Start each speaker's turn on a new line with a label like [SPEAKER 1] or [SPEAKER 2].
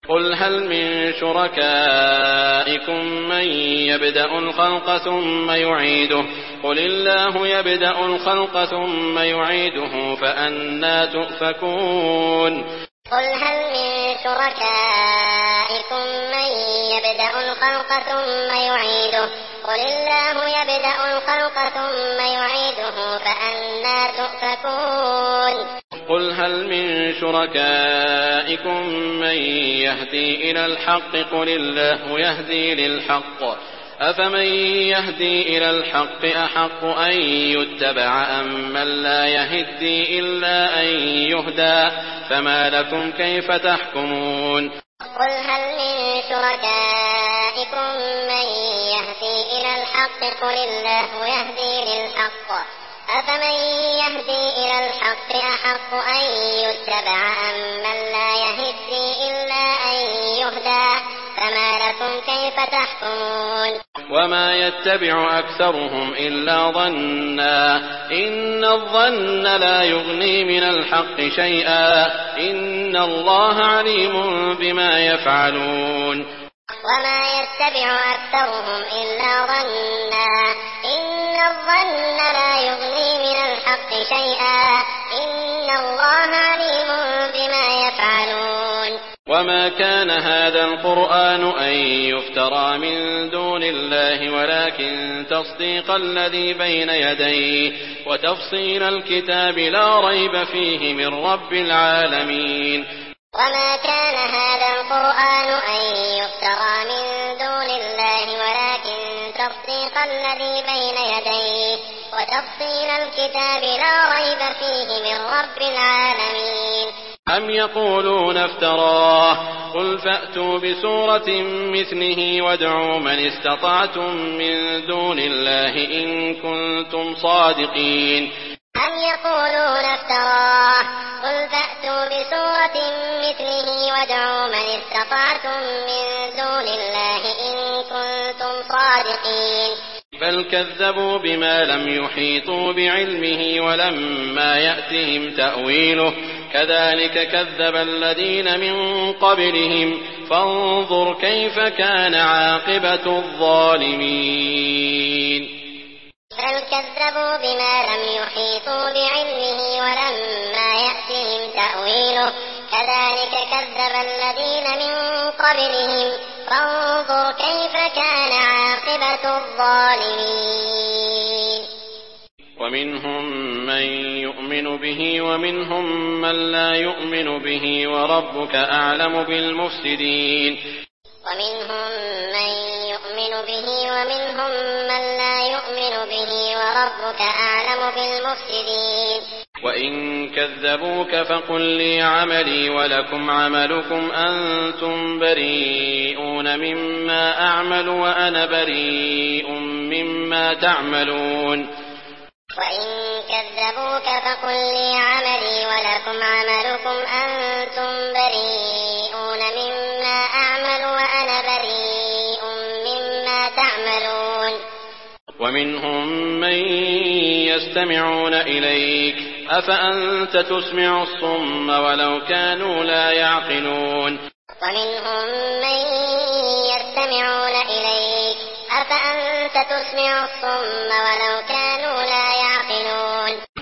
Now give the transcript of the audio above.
[SPEAKER 1] قل هل من شركائكم من يبدأ الخلق ثم يعيده قل الله يبدأ الخلق ثم يعيده فأنى تؤفكون
[SPEAKER 2] قل هل من شركائكم من يبدأ الخلق ثم يعيده قل الله يبدأ الخلق ثم يعيده فأنى تؤفكون
[SPEAKER 1] قل هل من شركائكم من يهدي إلى الحق قل الله يهدي للحق أفمن يهدي إلى الحق أحق أن يتبع أم من لا يهدي إلا أن يهدى فما لكم كيف تحكمون
[SPEAKER 2] قل هل من شركائكم من يهدي إلى الحق قل الله يهدي للحق أفمن يهدي إلى الحق أحق أن يتبع أم من لا يهدي إلا أن يهدى فما لكم كيف تحكمون
[SPEAKER 1] وما يتبع أكثرهم إلا ظنا إن الظن لا يغني من الحق شيئا إن الله عليم بما يفعلون
[SPEAKER 2] وما يتبع أكثرهم إلا ظنا إن الظن لا يغني من الحق شيئا إن الله عليم بما يفعلون
[SPEAKER 1] وما كان هذا القرآن أن يفترى من دون الله ولكن تصديق الذي بين يديه وتفصيل الكتاب لا ريب فيه من رب العالمين
[SPEAKER 2] وما كان هذا القرآن أن يفترى من دون الله ولكن تصديق الذي بين يديه وتفصيل الكتاب لا ريب فيه من رب العالمين
[SPEAKER 1] أم يقولون افتراه قل فأتوا بسورة مثله وادعوا من استطعتم من دون الله إن كنتم صادقين
[SPEAKER 2] أم يقولون افتراه قل فأتوا بسورة مثله وادعوا من استطعتم من دون الله إن كنتم صادقين
[SPEAKER 1] بل كذبوا بما لم يحيطوا بعلمه ولما يأتهم تأويله كذلك كذب الذين من قبلهم فانظر كيف كان عاقبة الظالمين
[SPEAKER 2] بل كذبوا بما لم يحيطوا بعلمه ولما يأتهم تأويله كذلك كذب الذين من قبلهم فانظر كيف كان عاقبة الظالمين
[SPEAKER 1] ومنهم من يؤمن به ومنهم من لا يؤمن به وربك أعلم بالمفسدين
[SPEAKER 2] ومنهم من يؤمن به ومنهم من لا يؤمن به وربك أعلم بالمفسدين
[SPEAKER 1] وإن كذبوك فقل لي عملي ولكم عملكم أنتم بريئون مما أعمل وأنا بريء مما تعملون
[SPEAKER 2] وإن كذبوك فقل لي عملي ولكم عملكم أنتم بريئون مما أعمل وأنا بريء مما تعملون
[SPEAKER 1] ومنهم من يستمعون إليك أفأنت تسمع الصم ولو كانوا لا يعقلون
[SPEAKER 2] ومنهم من يستمعون إليك أفأنت تسمع الصم ولو كانوا لا يعقلون